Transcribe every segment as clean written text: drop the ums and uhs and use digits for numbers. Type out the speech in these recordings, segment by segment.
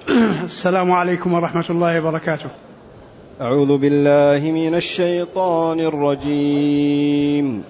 السلام عليكم ورحمة الله وبركاته. أعوذ بالله من الشيطان الرجيم.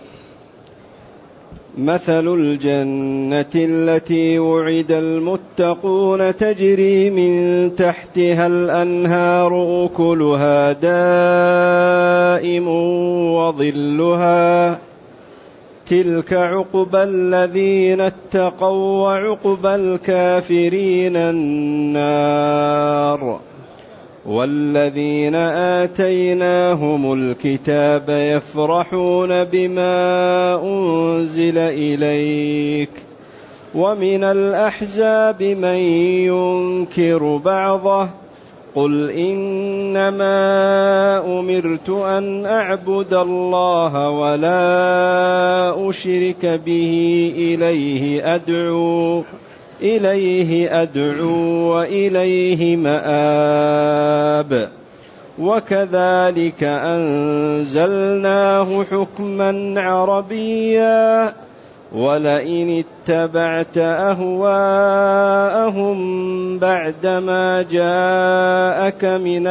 مثل الجنة التي وعد المتقون تجري من تحتها الأنهار أكلها دائم وظلها تلك عقبى الذين اتقوا وعقبى الكافرين النار. والذين آتيناهم الكتاب يفرحون بما أنزل إليك ومن الأحزاب من ينكر بعضه قل إنما أمرت أن أعبد الله ولا أشرك به إليه أدعو وإليه مآب. وكذلك أنزلناه حكما عربيا ولئن اتبعت أهواءهم بعدما جاءك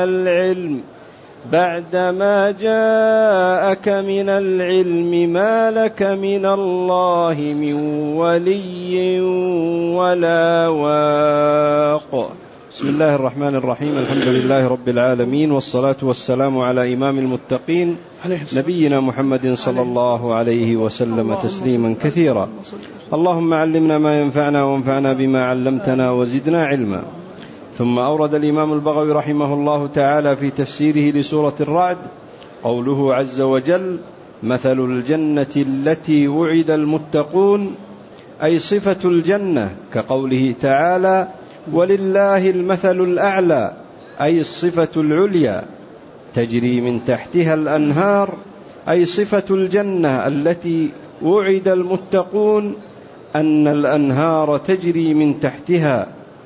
من العلم ما لك من الله من ولي ولا واق. بسم الله الرحمن الرحيم. الحمد لله رب العالمين، والصلاة والسلام على إمام المتقين نبينا محمد صلى الله عليه وسلم تسليما كثيرا. اللهم علمنا ما ينفعنا وانفعنا بما علمتنا وزدنا علما. ثم أورد الإمام البغوي رحمه الله تعالى في تفسيره لسورة الرعد قوله عز وجل: مثل الجنة التي وعد المتقون، أي صفة الجنة، كقوله تعالى: ولله المثل الأعلى، أي الصفة العليا. تجري من تحتها الأنهار، أي صفة الجنة التي وعد المتقون أن الأنهار تجري من تحتها.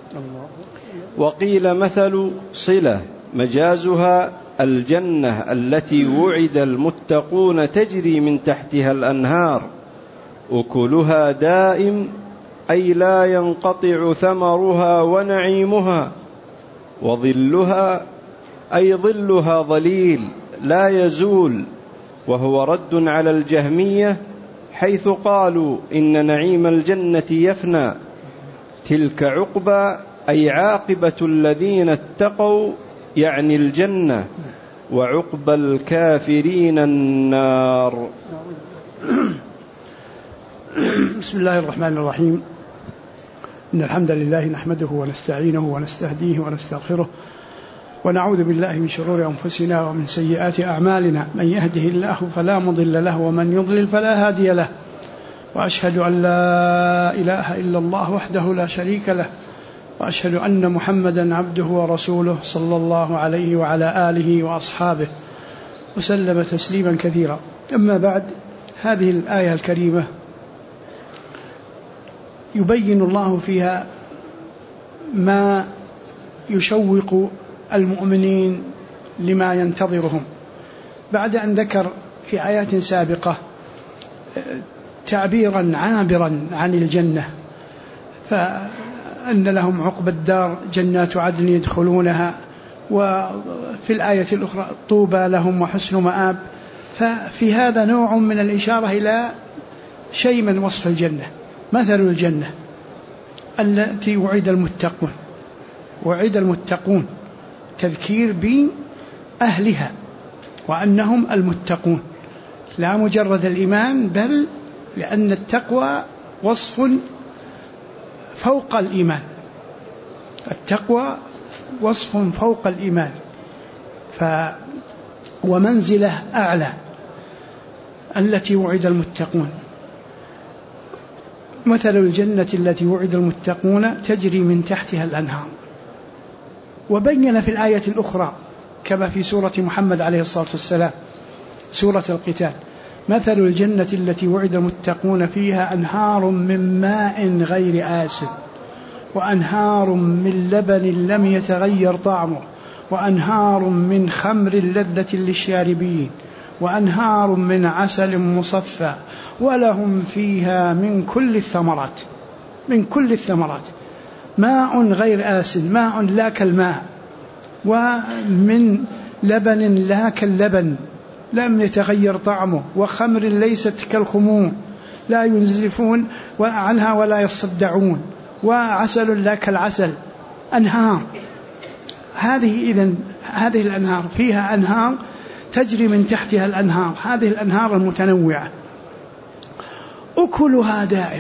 وقيل مثل صلة مجازها الجنة التي وعد المتقون تجري من تحتها الأنهار. أكلها دائم، أي لا ينقطع ثمرها ونعيمها. وظلها، أي ظلها ظليل لا يزول، وهو رد على الجهمية حيث قالوا إن نعيم الجنة يفنى. تلك عقبى، أي عاقبة الذين اتقوا، يعني الجنة، وعقبى الكافرين النار. بسم الله الرحمن الرحيم. إن الحمد لله نحمده ونستعينه ونستهديه ونستغفره، ونعوذ بالله من شرور أنفسنا ومن سيئات أعمالنا. من يهده الله فلا مضل له ومن يضلل فلا هادي له. وأشهد أن لا إله إلا الله وحده لا شريك له، وأشهد أن محمدا عبده ورسوله صلى الله عليه وعلى آله وأصحابه وسلم تسليما كثيرا. أما بعد، هذه الآية الكريمة يبين الله فيها ما يشوق المؤمنين لما ينتظرهم، بعد أن ذكر في آيات سابقة تعبيرا عابرا عن الجنة، فأن لهم عقبى الدار جنات عدن يدخلونها، وفي الآية الأخرى طوبى لهم وحسن مآب. ففي هذا نوع من الإشارة إلى شيء من وصف الجنة. مثل الجنة التي وعد المتقون تذكير بأهلها وأنهم المتقون، لا مجرد الإيمان، بل لأن التقوى وصف فوق الإيمان. التقوى وصف فوق الإيمان، ومنزلة أعلى التي وعد المتقون. مثل الجنة التي وعد المتقون تجري من تحتها الأنهار. وبين في الآية الأخرى كما في سورة محمد عليه الصلاة والسلام، سورة القتال: مثل الجنة التي وعد المتقون فيها أنهار من ماء غير آسن، وأنهار من لبن لم يتغير طعمه، وأنهار من خمر لذة للشاربين، وأنهار من عسل مصفى، ولهم فيها من كل الثمرات. ماء غير آسن، ماء لا كالماء، ومن لبن لا كاللبن لم يتغير طعمه، وخمر ليست كالخمور لا ينزفون عنها ولا يصدعون، وعسل لا كالعسل. أنهار، هذه الأنهار فيها أنهار تجري من تحتها الأنهار، هذه الأنهار المتنوعة أكلها دائم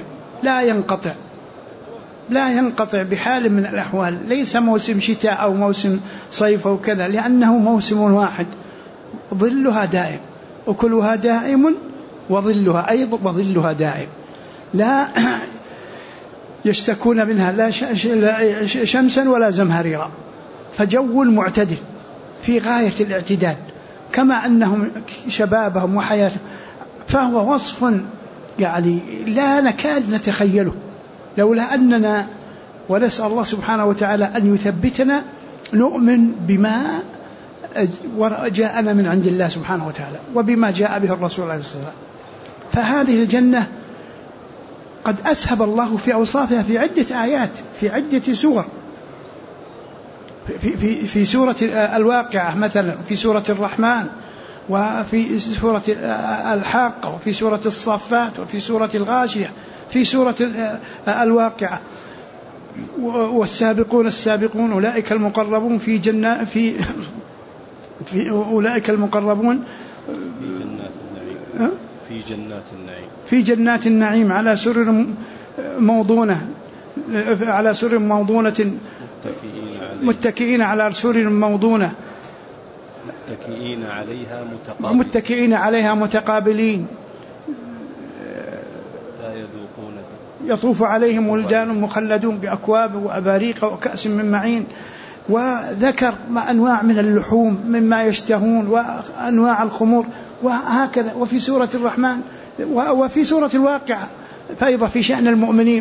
لا ينقطع بحال من الأحوال، ليس موسم شتاء أو موسم صيف أو كذا، لأنه موسم واحد. ظلها دائم، أكلها دائم وظلها أيضا وظلها دائم، لا يشتكون منها لا شمسا ولا زمهريرا، فجو معتدل في غاية الاعتدال، كما أنهم شبابهم وحياتهم، فهو وصف يعني لا نكاد نتخيله لولا أننا، ونسأل الله سبحانه وتعالى أن يثبتنا نؤمن بما جاءنا من عند الله سبحانه وتعالى وبما جاء به الرسول عليه الصلاة والسلام. فهذه الجنة قد أسهب الله في أوصافها في عدة آيات، في عدة سور، في سورة الواقعة مثلا، في سورة الرحمن، وفي سورة الحاقة، وفي سورة الصافات، وفي سورة الغاشية، في سورة الواقعة. والسابقون السابقون أولئك المقربون في أولئك المقربون في جنات النعيم على سرر موضونة متكئين على سرر موضونة متكئين عليها متقابلين يطوف عليهم ولدان مخلدون بأكواب وأباريق وكأس من معين. وذكر أنواع من اللحوم مما يشتهون وأنواع الخمور وهكذا. وفي سورة الرحمن وفي سورة الواقعة فأيضا في شأن المؤمنين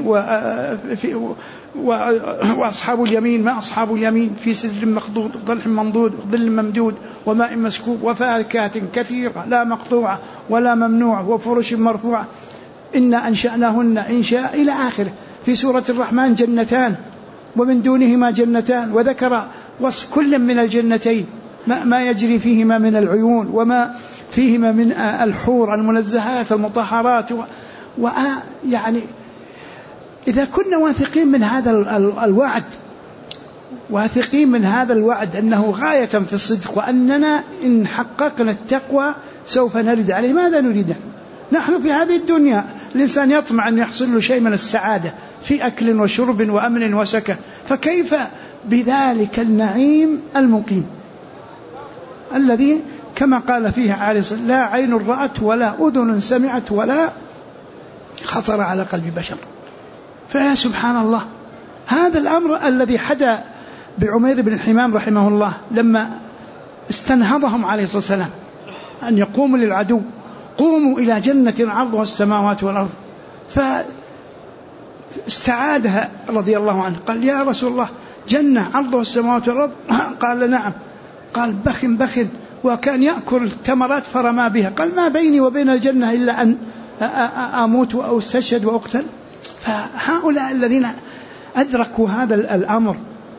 وأصحاب اليمين ما أصحاب اليمين في سدر مخضود وطلح منضود وظل ممدود وماء مسكوب وفاكهة كثيرة لا مقطوعة ولا ممنوعة وفرش مرفوعة إنا أنشأناهن إنشاء إلى آخره. في سورة الرحمن جنتان ومن دونهما جنتان، وذكر وصف كل من الجنتين ما يجري فيهما من العيون وما فيهما من الحور المنزهات المطهرات. يعني إذا كنا واثقين من هذا الوعد، واثقين من هذا الوعد أنه غاية في الصدق، وأننا إن حققنا التقوى سوف نرد عليه، ماذا نريد؟ نحن في هذه الدنيا الإنسان يطمع أن يحصل له شيء من السعادة في أكل وشرب وأمن وسكن، فكيف بذلك النعيم المقيم الذي كما قال فيه عليه الصلاة لا عين رأت ولا أذن سمعت ولا خطر على قلب بشر. فيا سبحان الله، هذا الأمر الذي حدا بعمير بن الحمام رحمه الله لما استنهضهم عليه الصلاة والسلام أن يقوموا للعدو، قوموا إلى جنة عرضها السماوات والأرض، فاستعادها رضي الله عنه، قال يا رسول الله جنة عرضها السماوات والأرض؟ قال نعم. قال بخ وكان يأكل التمرات فرما بها، قال ما بيني وبين الجنة إلا أن أموت أو استشهد وأقتل. فهؤلاء الذين أدركوا هذا الأمر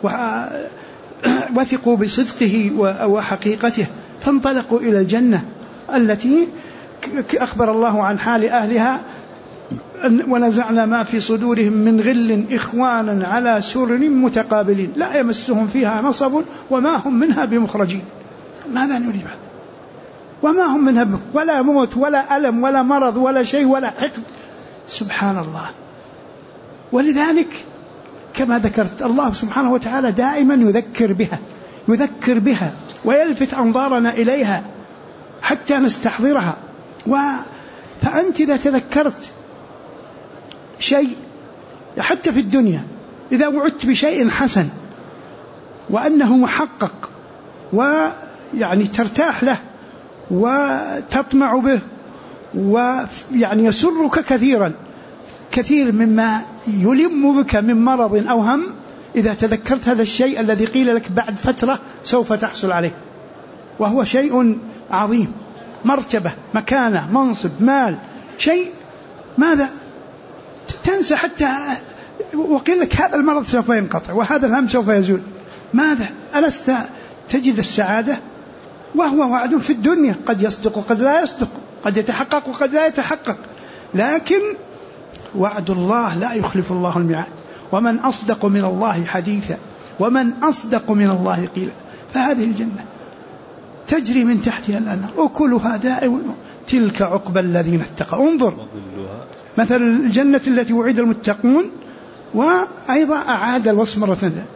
وثقوا بصدقه وحقيقته فانطلقوا إلى الجنة التي أخبر الله عن حال أهلها ونزعنا ما في صدورهم من غل إخوانا على سرر متقابلين لا يمسهم فيها نصب وما هم منها بمخرجين. ماذا نريد هذا؟ وما هم منها ولا موت ولا ألم ولا مرض ولا شيء ولا حقد. سبحان الله. ولذلك كما ذكرت الله سبحانه وتعالى دائما يذكر بها ويلفت أنظارنا إليها حتى نستحضرها. فأنت إذا تذكرت شيء حتى في الدنيا، إذا وعدت بشيء حسن وأنه محقق ويعني ترتاح له وتطمع به ويعني يسرك كثير مما يلم بك من مرض أو هم، إذا تذكرت هذا الشيء الذي قيل لك بعد فترة سوف تحصل عليه، وهو شيء عظيم، مرتبة، مكانة، منصب، مال، شيء، ماذا تنسى حتى وقيل لك هذا المرض سوف ينقطع وهذا الهم سوف يزول، ماذا؟ ألست تجد السعادة؟ وهو وعد في الدنيا، قد يصدق وقد لا يصدق، قد يتحقق وقد لا يتحقق، لكن وعد الله لا يخلف الله الميعاد. ومن أصدق من الله حديثا ومن أصدق من الله قيلا. فهذه الجنة تجري من تحتها الأنهار أكلها دائم، تلك عقبى الذين اتقوا. انظر مثل الجنة التي وعد المتقون، وأيضا أعاد الوصف مرة ثانية،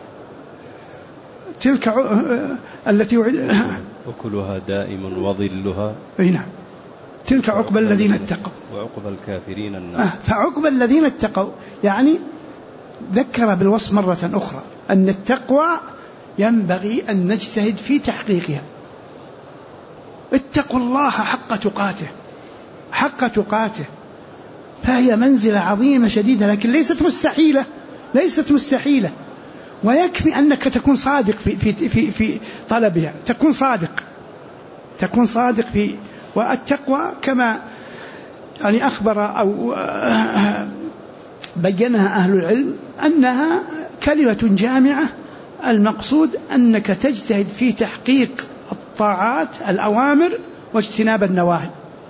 تلك التي وعد أكلها دائم وظلها. نعم، تلك عقبى الذين اتقوا وعقبى الكافرين النار. فعقبى الذين اتقوا يعني ذكر بالوصف مرة أخرى أن التقوى ينبغي أن نجتهد في تحقيقها. اتقوا الله حق تقاته، حق تقاته، فهي منزلة عظيمة شديدة، لكن ليست مستحيلة، ويكفي أنك تكون صادق في طلبها، تكون صادق في. والتقوى كما يعني أخبر أو بينها أهل العلم أنها كلمة جامعة، المقصود أنك تجتهد في تحقيق الطاعات الأوامر واجتناب النواهي،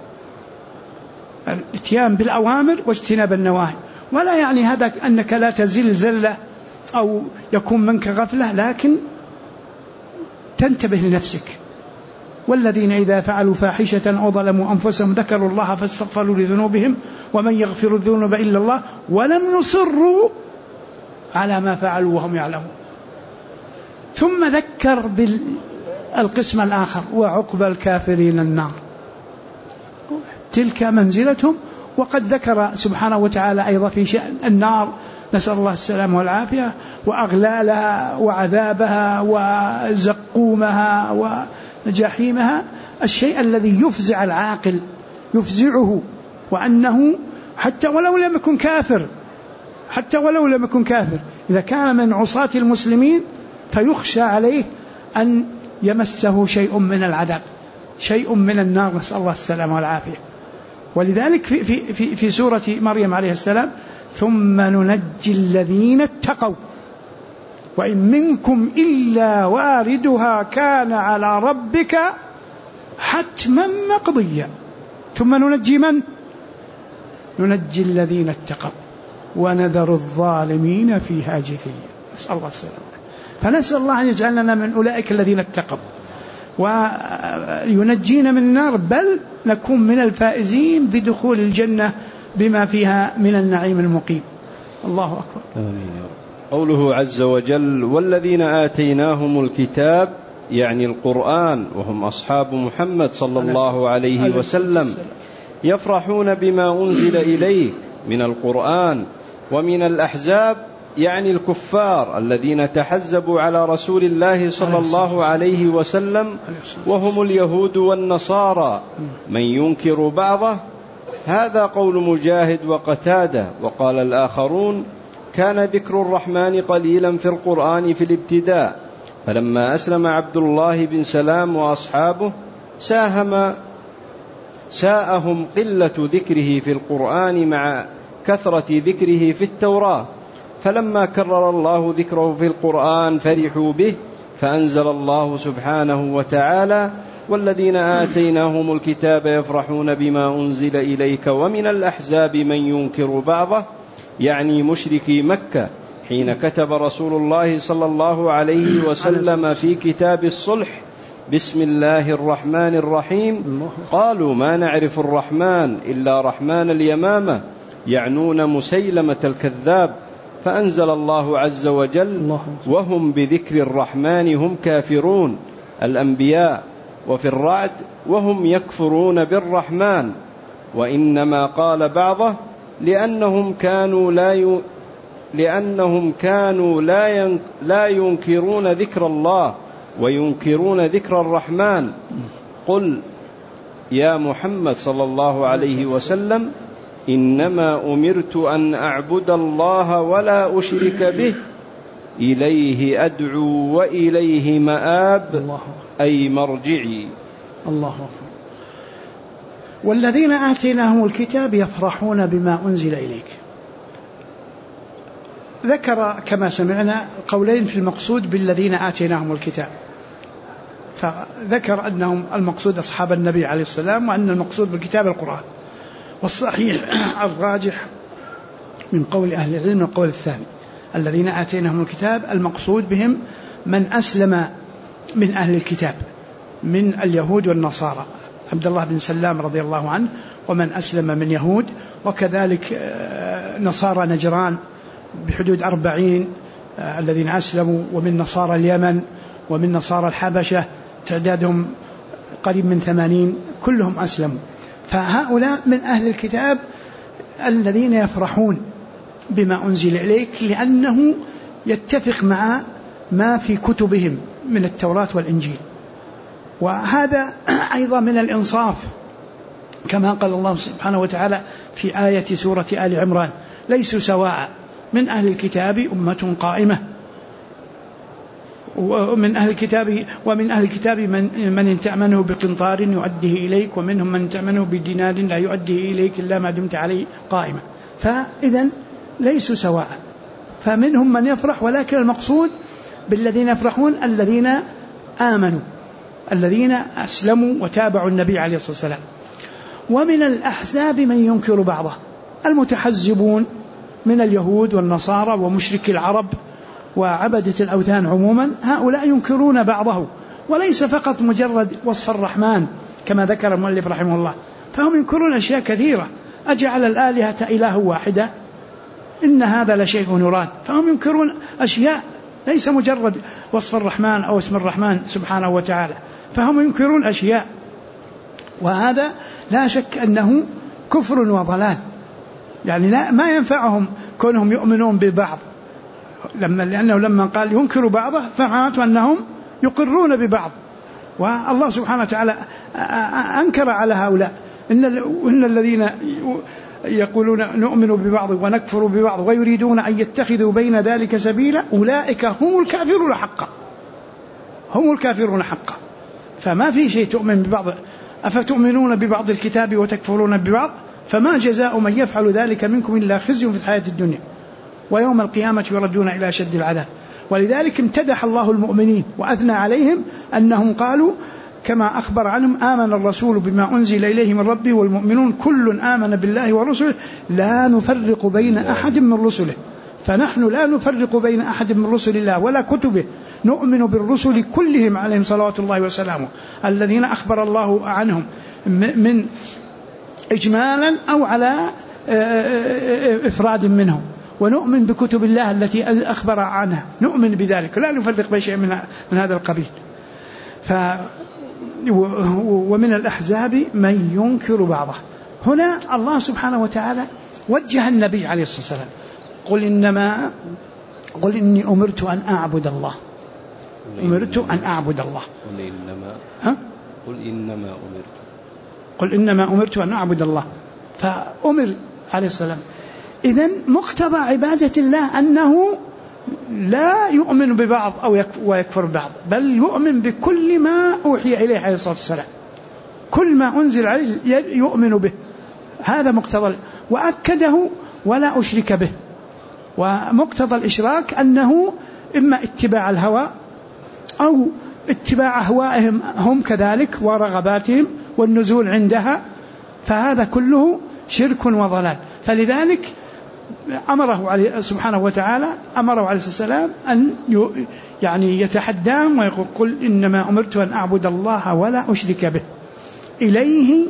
الاتيان بالأوامر واجتناب النواهي، ولا يعني هذا أنك لا تزل زلة أو يكون منك غفلة، لكن تنتبه لنفسك. والذين إذا فعلوا فاحشة أو ظلموا أنفسهم ذكروا الله فاستغفروا لذنوبهم ومن يغفر الذنوب إلا الله ولم يصروا على ما فعلوا وهم يعلمون. ثم ذكر بالقسم الآخر وعقبى الكافرين النار، تلك منزلتهم. وقد ذكر سبحانه وتعالى أيضا في شأن النار، نسأل الله السلامة والعافية، وأغلالها وعذابها وزقومها وجحيمها، الشيء الذي يفزع العاقل يفزعه، وأنه حتى ولو لم يكن كافر إذا كان من عصاة المسلمين فيخشى عليه أن يمسه شيء من العذاب، شيء من النار، نسأل الله السلامة والعافية. ولذلك في سورة مريم عليه السلام ثم ننجي الذين اتقوا وإن منكم إلا واردها كان على ربك حتما مقضيا. ثم ننجي من؟ ننجي الذين اتقوا ونذر الظالمين فيها جثيا. نسأل الله السلامة. فنسأل الله أن يجعلنا من أولئك الذين اتقوا وينجينا من النار، بل نكون من الفائزين بدخول الجنة بما فيها من النعيم المقيم. الله أكبر. آمين. قوله عز وجل والذين آتيناهم الكتاب يعني القرآن وهم أصحاب محمد صلى الله عليه وسلم يفرحون بما أنزل إليك من القرآن ومن الأحزاب يعني الكفار الذين تحزبوا على رسول الله صلى الله عليه وسلم وهم اليهود والنصارى من ينكر بعضه. هذا قول مجاهد وقتادة. وقال الآخرون كان ذكر الرحمن قليلا في القرآن في الابتداء، فلما أسلم عبد الله بن سلام وأصحابه ساءهم قلة ذكره في القرآن مع كثرة ذكره في التوراة، فلما كرر الله ذكره في القرآن فرحوا به، فأنزل الله سبحانه وتعالى والذين آتيناهم الكتاب يفرحون بما أنزل إليك ومن الأحزاب من ينكر بعضه، يعني مشركي مكة حين كتب رسول الله صلى الله عليه وسلم في كتاب الصلح بسم الله الرحمن الرحيم قالوا ما نعرف الرحمن إلا رحمن اليمامة، يعنون مسيلمة الكذاب، فأنزل الله عز وجل وهم بذكر الرحمن هم كافرون الأنبياء، وفي الرعد وهم يكفرون بالرحمن. وإنما قال بعضه لأنهم كانوا لا ينكرون ذكر الله وينكرون ذكر الرحمن. قل يا محمد صلى الله عليه وسلم إنما أمرت أن أعبد الله ولا أشرك به إليه أدعو وإليه مآب أي مرجعي. الله أكبر. والذين آتيناهم الكتاب يفرحون بما أنزل إليك. ذكر كما سمعنا قولين في المقصود بالذين آتيناهم الكتاب، فذكر أنهم المقصود أصحاب النبي عليه السلام، وأن المقصود بالكتاب القرآن. والصحيح الراجح من قول أهل العلم القول الثاني، الذين آتيناهم الكتاب المقصود بهم من أسلم من أهل الكتاب من اليهود والنصارى، عبد الله بن سلام رضي الله عنه ومن أسلم من يهود، وكذلك نصارى نجران بحدود 40 الذين أسلموا، ومن نصارى اليمن، ومن نصارى الحبشة تعدادهم قريب من 80 كلهم أسلموا. فهؤلاء من أهل الكتاب الذين يفرحون بما أنزل إليك لأنه يتفق مع ما في كتبهم من التوراة والإنجيل. وهذا أيضا من الإنصاف، كما قال الله سبحانه وتعالى في آية سورة آل عمران: ليسوا سواء من أهل الكتاب أمة قائمة، ومن أهل الكتاب من إن تأمنه بقنطار يؤديه إليك، ومنهم من تأمنه بدينار لا يؤديه إليك إلا ما دمت عليه قائمة. فإذن ليسوا سواء، فمنهم من يفرح، ولكن المقصود بالذين يفرحون الذين آمنوا، الذين أسلموا وتابعوا النبي عليه الصلاة والسلام. ومن الأحزاب من ينكر بعضه، المتحزبون من اليهود والنصارى ومشركي العرب وعبدة الأوثان عموما، هؤلاء ينكرون بعضه، وليس فقط مجرد وصف الرحمن كما ذكر المؤلف رحمه الله، فهم ينكرون أشياء كثيرة. أجعل الآلهة إله واحدة إن هذا لشيء يراد. فهم ينكرون أشياء ليس مجرد وصف الرحمن أو اسم الرحمن سبحانه وتعالى، فهم ينكرون أشياء، وهذا لا شك أنه كفر وضلال. يعني ما ينفعهم كونهم يؤمنون ببعض، لأنه لما قال ينكر بعضه فمعناته أنهم يقرون ببعض. والله سبحانه وتعالى أنكر على هؤلاء: إن الذين يقولون نؤمن ببعض ونكفر ببعض ويريدون أن يتخذوا بين ذلك سبيلا أولئك هم الكافرون حقا، هم الكافرون حقا. فما في شيء تؤمن ببعض. أفتؤمنون ببعض الكتاب وتكفرون ببعض؟ فما جزاء من يفعل ذلك منكم إلا خزي في الحياة الدنيا ويوم القيامة يردون إلى شد العذاب. ولذلك امتدح الله المؤمنين وأثنى عليهم أنهم قالوا كما أخبر عنهم: آمن الرسول بما أنزل إليه من ربه والمؤمنون كل آمن بالله ورسله لا نفرق بين أحد من رسله. فنحن لا نفرق بين أحد من رسل الله ولا كتبه، نؤمن بالرسل كلهم عليهم صلوات الله وسلامه الذين أخبر الله عنهم من إجمالا أو على إفراد منهم، ونؤمن بكتب الله التي أخبر عنها، نؤمن بذلك لا نفرق بين شيء من هذا القبيل. ومن الأحزاب من ينكر بعضه. هنا الله سبحانه وتعالى وجه النبي عليه الصلاة والسلام: قل إني أمرت أن أعبد الله. أمرت أن أعبد الله. قل إنما أمرت أن أعبد الله. فأمر عليه السلام. إذن مقتضى عبادة الله أنه لا يؤمن ببعض أو ويكفر ببعض، بل يؤمن بكل ما أوحي إليه عليه الصلاة والسلام، كل ما أنزل عليه يؤمن به. هذا مقتضى، وأكده: ولا أشرك به. ومقتضى الإشراك أنه إما اتباع الهوى أو اتباع أهوائهم هم كذلك ورغباتهم والنزول عندها، فهذا كله شرك وضلال. فلذلك أمره سبحانه وتعالى عليه السلام أن يعني يتحداهم ويقول: قل إنما أمرت أن أعبد الله ولا أشرك به إليه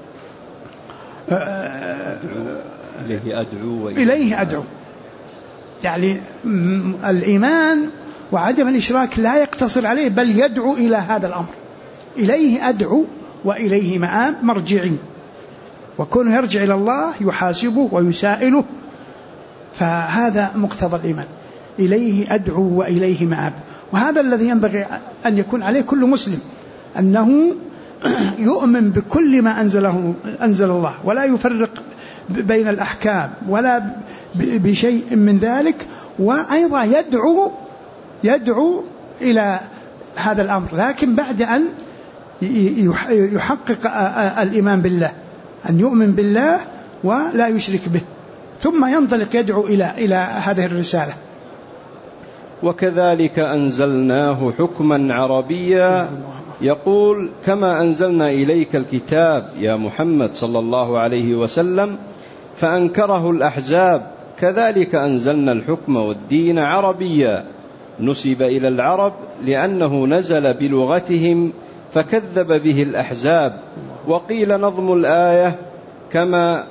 أدعو. يعني الإيمان وعدم الإشراك لا يقتصر عليه، بل يدعو إلى هذا الأمر. إليه أدعو وإليه مآب مرجعي، وكونه يرجع إلى الله يحاسبه ويسائله. فهذا مقتضى الإيمان: إليه أدعو وإليه مآب. وهذا الذي ينبغي أن يكون عليه كل مسلم، أنه يؤمن بكل ما أنزل الله، ولا يفرق بين الأحكام ولا بشيء من ذلك، وأيضا يدعو إلى هذا الأمر، لكن بعد أن يحقق الإيمان بالله، أن يؤمن بالله ولا يشرك به. ثم ينطلق يدعو إلى هذه الرسالة. وكذلك أنزلناه حكما عربيا، يقول كما أنزلنا إليك الكتاب يا محمد صلى الله عليه وسلم فأنكره الأحزاب، كذلك أنزلنا الحكم والدين عربيا، نسب إلى العرب لأنه نزل بلغتهم فكذب به الأحزاب. وقيل نظم الآية كما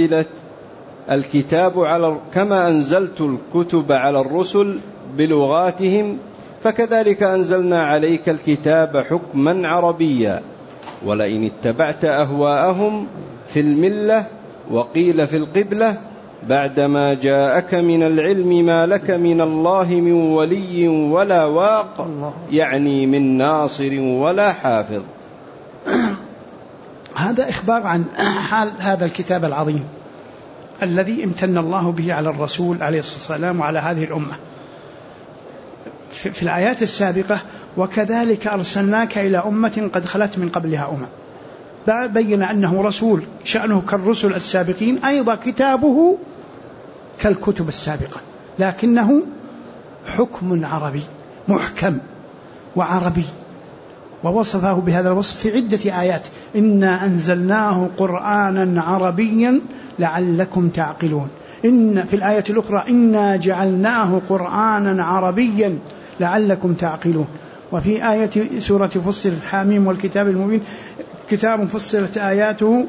أنزلت الكتب على الرسل بلغاتهم فكذلك أنزلنا عليك الكتاب حكما عربيا، ولئن اتبعت أهواءهم في الملة وقيل في القبلة بعدما جاءك من العلم ما لك من الله من ولي ولا واق، يعني من ناصر ولا حافظ. هذا إخبار عن حال هذا الكتاب العظيم الذي امتن الله به على الرسول عليه الصلاة والسلام وعلى هذه الأمة. في الآيات السابقة وكذلك أرسلناك إلى أمة قد خلت من قبلها أمم، بين أنه رسول شأنه كالرسل السابقين، أيضا كتابه كالكتب السابقة لكنه حكم عربي محكم وعربي، ووصفه بهذا الوصف في عدة آيات: إنا أنزلناه قرآنا عربيا لعلكم تعقلون. إن في الآية الأخرى إنا جعلناه قرآنا عربيا لعلكم تعقلون. وفي آية سورة فصلت حاميم والكتاب المبين كتاب فصلت آياته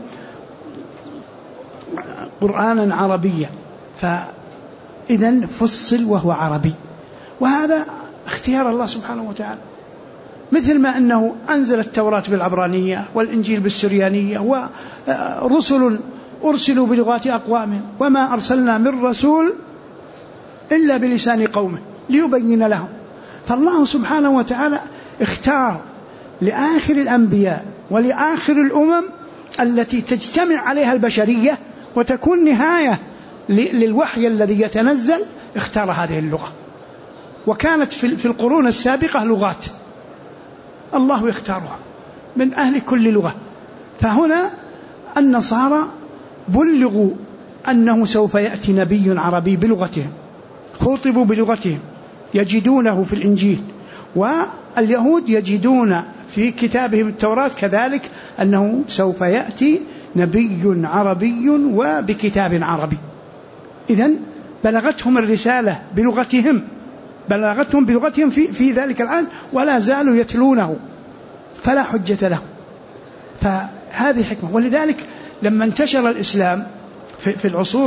قرآنا عربيا، فإذن فصل وهو عربي، وهذا اختيار الله سبحانه وتعالى، مثل ما أنه أنزل التوراة بالعبرانية والإنجيل بالسريانية، ورسل أرسلوا بلغات أقوامهم، وما أرسلنا من رسول إلا بلسان قومه ليبين لهم. فالله سبحانه وتعالى اختار لآخر الأنبياء ولآخر الأمم التي تجتمع عليها البشرية وتكون نهاية للوحي الذي يتنزل، اختار هذه اللغة. وكانت في القرون السابقة لغات الله يختارها من أهل كل لغة. فهنا النصارى بلغوا أنه سوف يأتي نبي عربي بلغتهم، خطبوا بلغتهم يجدونه في الإنجيل، واليهود يجدون في كتابهم التوراة كذلك أنه سوف يأتي نبي عربي وبكتاب عربي. إذن بلغتهم الرسالة بلغتهم، بلغتهم بلغتهم في ذلك العهد، ولا زالوا يتلونه، فلا حجة لهم. فهذه حكمة. ولذلك لما انتشر الإسلام في العصور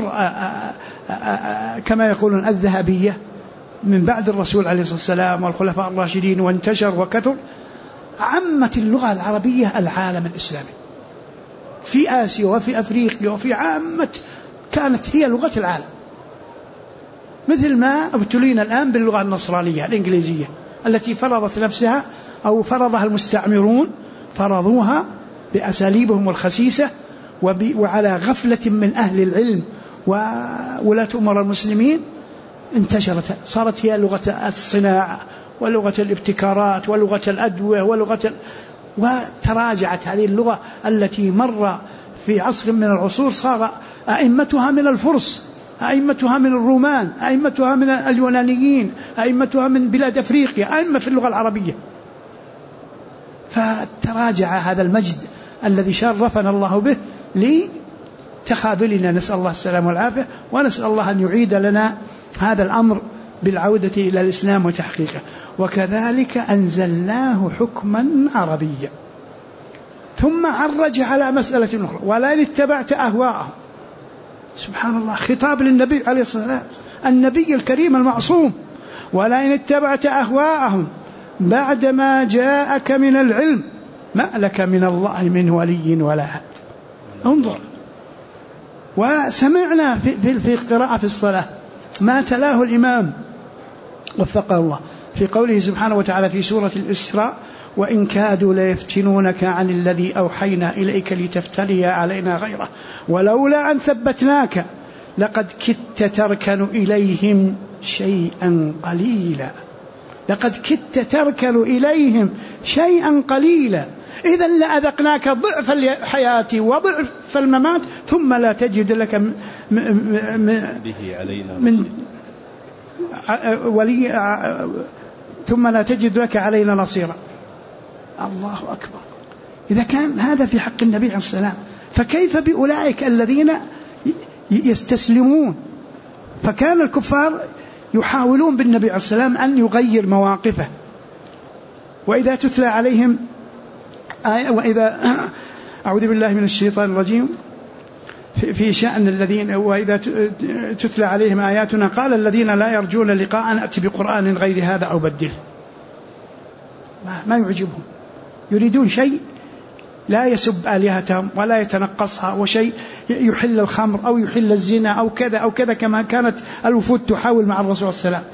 كما يقولون الذهبية من بعد الرسول عليه الصلاة والسلام والخلفاء الراشدين، وانتشر وكثر، عمت اللغة العربية العالم الإسلامي في آسيا وفي أفريقيا وفي عامة، كانت هي لغة العالم، مثل ما ابتلينا الآن باللغة النصرانية الإنجليزية التي فرضت نفسها أو فرضها المستعمرون، فرضوها بأساليبهم الخسيسة وعلى غفلة من أهل العلم وولاة أمر المسلمين، انتشرت، صارت هي لغة الصناعة ولغة الابتكارات ولغة الأدوية وتراجعت هذه اللغة التي مر في عصر من العصور صار أئمتها من الفرس، أئمتها من الرومان، أئمتها من اليونانيين، أئمتها من بلاد أفريقيا، أئمة في اللغة العربية. فتراجع هذا المجد الذي شرفنا الله به لتخاذلنا، نسأل الله السلام والعافية، ونسأل الله أن يعيد لنا هذا الأمر بالعودة إلى الإسلام وتحقيقه. وكذلك أنزلناه حكما عربيا. ثم عرج على مسألة أخرى: ولئن اتبعت أهواءهم. سبحان الله، خطاب للنبي عليه الصلاة والسلام، النبي الكريم المعصوم: ولئن اتبعت أهواءهم بعدما جاءك من العلم ما لك من الله من ولي ولا حد. انظر، وسمعنا في قراءة في الصلاة ما تلاه الإمام وفقه الله في قوله سبحانه وتعالى في سورة الإسراء: وإن كادوا ليفتنونك عن الذي أوحينا إليك لتفتري علينا غيره ولولا أن ثبتناك لقد كدت تركن إليهم شيئا قليلا. لقد كدت تركن إليهم شيئا قليلا، إذا لأذقناك ضعف الحياة وضعف الممات ثم لا تجد لك به علينا ثم لا تجد لك علينا نصيرا. الله أكبر. إذا كان هذا في حق النبي عليه السلام فكيف بأولئك الذين يستسلمون؟ فكان الكفار يحاولون بالنبي عليه السلام أن يغير مواقفه. وإذا تتلى عليهم وإذا أعوذ بالله من الشيطان الرجيم في شأن الذين وإذا تتلى عليهم آياتنا قال الذين لا يرجون لقاء نأتي بقرآن غير هذا أو بدله. ما يعجبهم، يريدون شيء لا يسب آلهتهم ولا يتنقصها، وشيء يحل الخمر أو يحل الزنا أو كذا أو كذا كما كانت الوفود تحاول مع الرسول صلى الله عليه وسلم.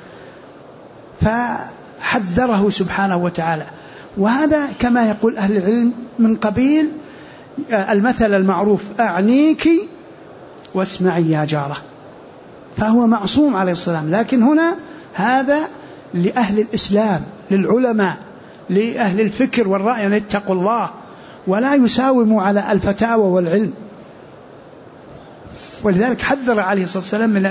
فحذره سبحانه وتعالى. وهذا كما يقول أهل العلم من قبيل المثل المعروف أعنيك واسمعي يا جارة. فهو معصوم عليه السلام، لكن هنا هذا لأهل الإسلام، للعلماء، لأهل الفكر والرأي أن يتقوا الله ولا يساوموا على الفتاوى والعلم. ولذلك حذر عليه الصلاة والسلام من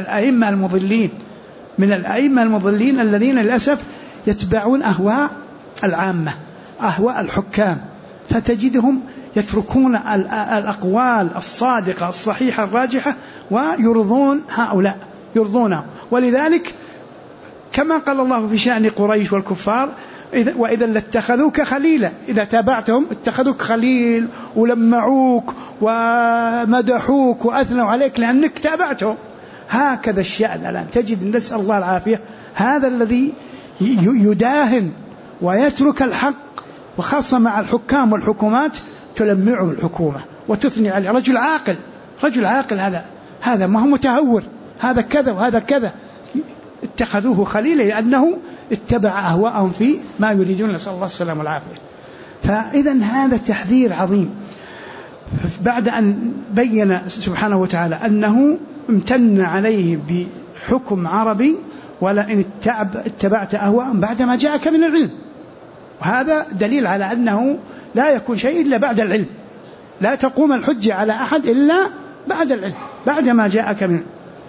الأئمة المضلين الذين للأسف يتبعون أهواء العامة، أهواء الحكام، فتجدهم يتركون الأقوال الصادقة الصحيحة الراجحة ويرضون هؤلاء، يرضونهم. ولذلك كما قال الله في شأن قريش والكفار وإذا لاتخذوك خليلا، إذا تابعتهم اتخذوك خليل ولمعوك ومدحوك وأثنوا عليك لأنك تابعتهم. هكذا الشأن الآن تجد، نسأل الله العافية، هذا الذي يداهن ويترك الحق، وخاصة مع الحكام والحكومات تلمعه الحكومة وتثني عليه. رجل عاقل هذا ما هو متهور، هذا كذا وهذا كذا. اتخذوه خليلا لأنه اتبع أهواءهم في ما يريدون، نسأل الله السلامة والعافية. فإذا هذا تحذير عظيم. بعد أن بين سبحانه وتعالى أنه امتن عليه بحكم عربي ولئن اتبعت أهواءهم بعدما جاءك من العلم، وهذا دليل على أنه لا يكون شيء إلا بعد العلم، لا تقوم الحجة على أحد إلا بعد العلم، بعدما جاءك من.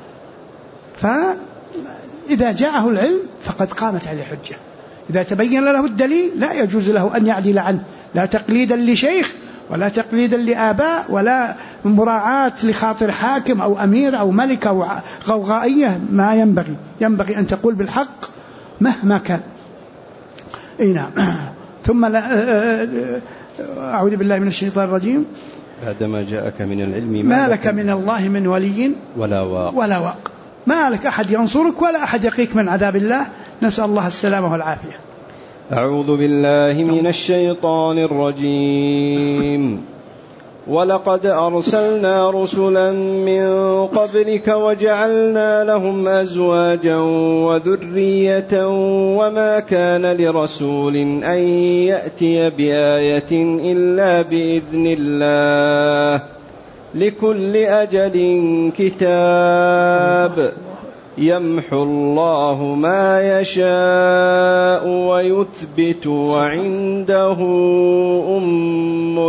فإذا جاءه العلم فقد قامت عليه الحجة. إذا تبين له الدليل لا يجوز له أن يعدل عنه، لا تقليدا لشيخ ولا تقليدا لآباء ولا مراعاة لخاطر حاكم أو أمير أو ملك أو غوغائية. ما ينبغي أن تقول بالحق مهما كان. نعم. ثم أعوذ بالله من الشيطان الرجيم. بعدما جاءك من العلم ما لك من الله من ولي ولا واق. ما لك أحد ينصرك ولا أحد يقيك من عذاب الله، نسأل الله السلامة والعافية. أعوذ بالله من الشيطان الرجيم. ولقد أرسلنا رسلا من قبلك وجعلنا لهم أزواجا وذرية وما كان لرسول أن يأتي بآية إلا بإذن الله لكل أجل كتاب يمحو الله ما يشاء ويثبت وعنده أم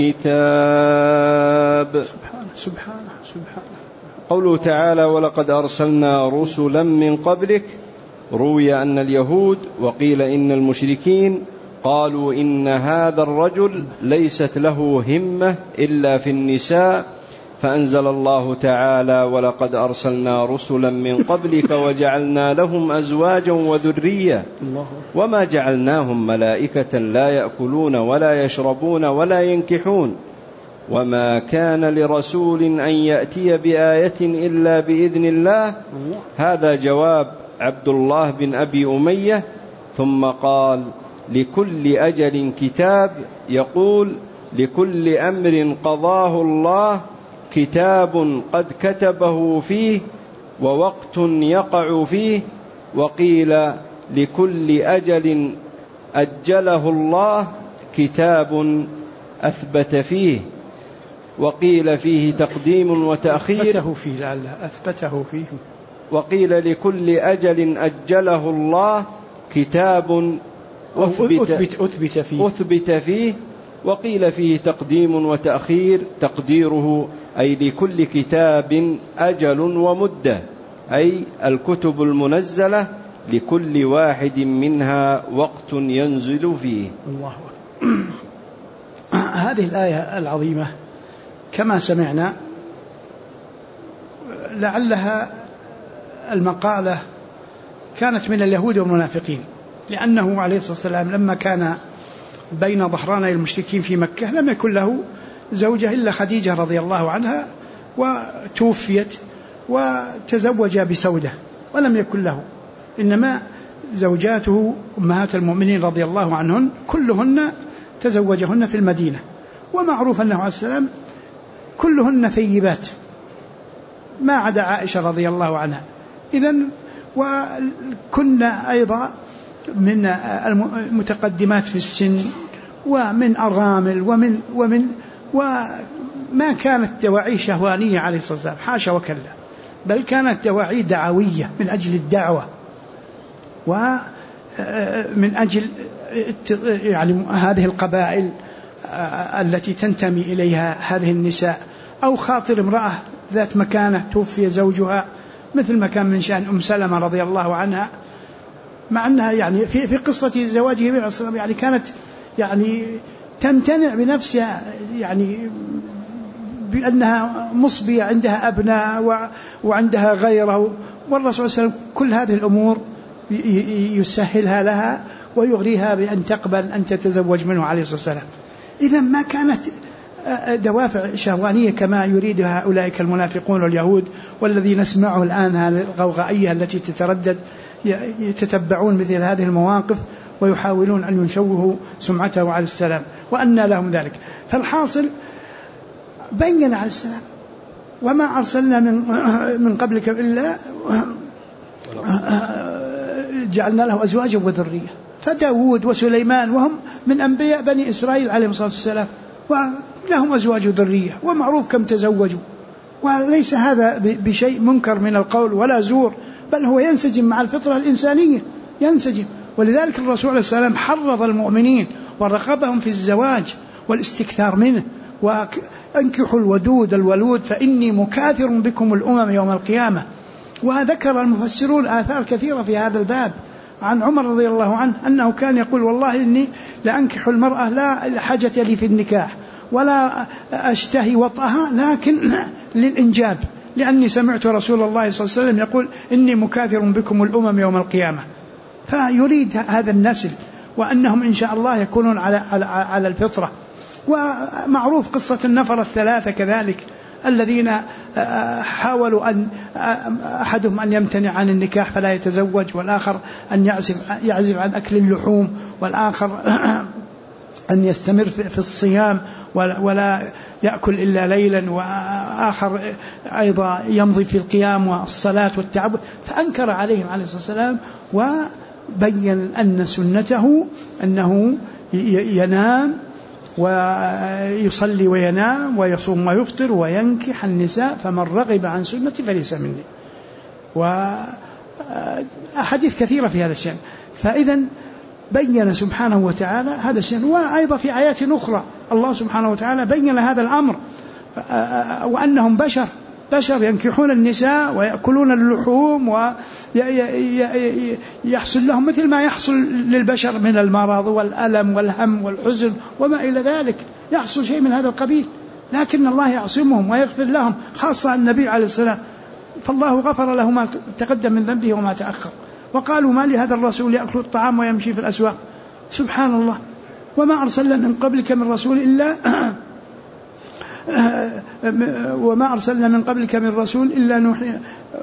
الكتاب. سبحانه. قوله تعالى ولقد أرسلنا رسلا من قبلك، روي أن اليهود وقيل إن المشركين قالوا إن هذا الرجل ليست له همة إلا في النساء، فأنزل الله تعالى ولقد أرسلنا رسلا من قبلك وجعلنا لهم أزواجا وذرية وما جعلناهم ملائكة لا يأكلون ولا يشربون ولا ينكحون وما كان لرسول أن يأتي بآية إلا بإذن الله. هذا جواب عبد الله بن أبي أمية. ثم قال لكل أجل كتاب، يقول لكل أمر قضاه الله كتاب قد كتبه فيه ووقت يقع فيه. وقيل لكل أجل أجله الله كتاب أثبت فيه. وقيل فيه تقديم وتأخير، أثبته فيه. وقيل لكل أجل أجله الله كتاب أثبت فيه وقيل فيه تقديم وتأخير، تقديره أي لكل كتاب أجل ومدة، أي الكتب المنزلة لكل واحد منها وقت ينزل فيه. الله أكبر. هذه الآية العظيمة كما سمعنا لعلها المقالة كانت من اليهود والمنافقين، لأنه عليه الصلاة والسلام لما كان بين ظهراني المشركين في مكة لم يكن له زوجة إلا خديجة رضي الله عنها، وتوفيت وتزوج بسودة ولم يكن له، إنما زوجاته أمهات المؤمنين رضي الله عنهن كلهن تزوجهن في المدينة، ومعروف أنه عليه السلام كلهن ثيبات ما عدا عائشة رضي الله عنها. إذن وكنا أيضا من المتقدمات في السن ومن أرامل وما كانت دواعي شهوانية عليه الصلاة والسلام، حاشا وكلا، بل كانت دواعي دعوية من أجل الدعوة ومن أجل يعني هذه القبائل التي تنتمي إليها هذه النساء، أو خاطر امرأة ذات مكانة توفي زوجها، مثل ما كان من شأن أم سلمة رضي الله عنها، مع أنها يعني في قصة زواجه بن عصام يعني كانت يعني تمتنع بنفسها، يعني بأنها مصبية عندها أبناء وعندها غيره، والرسول صلى الله عليه وسلم كل هذه الأمور يسهلها لها ويغريها بأن تقبل أن تتزوج منه عليه الصلاة والسلام. إذن ما كانت دوافع شهوانية كما يريدها أولئك المنافقون واليهود، والذي نسمعه الآن هذه الغوغائية التي تتردد، يتتبعون مثل هذه المواقف ويحاولون أن ينشوهوا سمعته عليه السلام، وأن لهم ذلك. فالحاصل بين عليه السلام وما أرسلنا من قبلك إلا جعلنا له أزواجا وذرية، فداود وسليمان وهم من أنبياء بني إسرائيل عليهم الصلاة والسلام، ولهم أزواج وذرية، ومعروف كم تزوجوا، وليس هذا بشيء منكر من القول ولا زور، بل هو ينسجم مع الفطرة الإنسانية، ينسجم. ولذلك الرسول عليه السلام حرض المؤمنين ورغبهم في الزواج والاستكثار منه، وأنكحوا الودود الولود فإني مكاثر بكم الأمم يوم القيامة. وذكر المفسرون آثار كثيرة في هذا الباب عن عمر رضي الله عنه أنه كان يقول والله إني لأنكح المرأة لا حاجة لي في النكاح ولا أشتهي وطئها، لكن للإنجاب، لأني سمعت رسول الله صلى الله عليه وسلم يقول إني مكاثر بكم الأمم يوم القيامة. فيريد هذا النسل وأنهم إن شاء الله يكونون على الفطرة. ومعروف قصة النفر الثلاثة كذلك الذين حاولوا أن أحدهم أن يمتنع عن النكاح فلا يتزوج، والآخر أن يعزف عن أكل اللحوم، والآخر أن يستمر في الصيام ولا يأكل إلا ليلا، وآخر أيضا يمضي في القيام والصلاة والتعبد. فأنكر عليهم عليه الصلاة والسلام وبين أن سنته أنه ينام ويصلي وينام ويصوم ويفطر وينكح النساء، فمن رغب عن سنتي فليس مني، وأحاديث كثيرة في هذا الشأن. فإذا بين سبحانه وتعالى هذا الشأن. وأيضا في آيات أخرى الله سبحانه وتعالى بين هذا الأمر، وأنهم بشر ينكحون النساء ويأكلون اللحوم ويحصل لهم مثل ما يحصل للبشر من المرض والألم والهم والحزن وما إلى ذلك، يحصل شيء من هذا القبيل، لكن الله يعصمهم ويغفر لهم، خاصة النبي عليه السلام، فالله غفر له ما تقدم من ذنبه وما تأخر. وقالوا ما لهذا الرسول يأكل الطعام ويمشي في الأسواق، سبحان الله، وما أرسلنا من قبلك من رسول إلا نوحي